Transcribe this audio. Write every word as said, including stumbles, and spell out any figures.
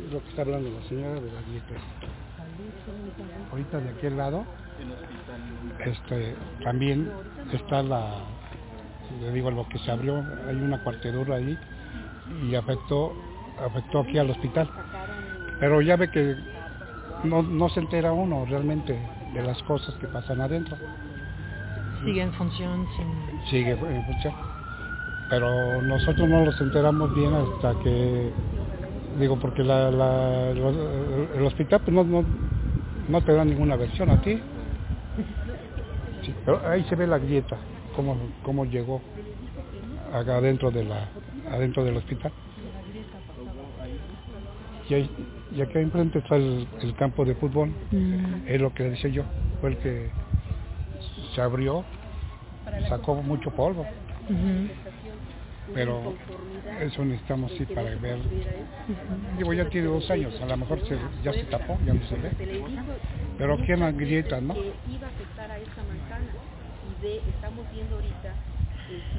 lo que está hablando la señora de la grieta. Ahorita de aquel lado, este, también está la, le digo lo que se abrió, hay una cuartedura ahí y afectó, afectó aquí al hospital. Pero ya ve que no, no se entera uno realmente de las cosas que pasan adentro. Sigue en función sin... Sigue en función. Pero nosotros no nos enteramos bien hasta que, digo, porque la, la, el, el hospital pues no, no, no te da ninguna versión a ti. Sí, pero ahí se ve la grieta, cómo, cómo llegó acá adentro, de la, adentro del hospital. Y, ahí, y aquí enfrente está el, el campo de fútbol, mm. Es lo que decía yo, fue el que se abrió, sacó mucho polvo. Uh-huh. Pero eso necesitamos sí para ver. Uh-huh. Digo, ya tiene dos años, a lo mejor se, ya se tapó, ya no se ve. Pero aquí en la grieta, ¿no?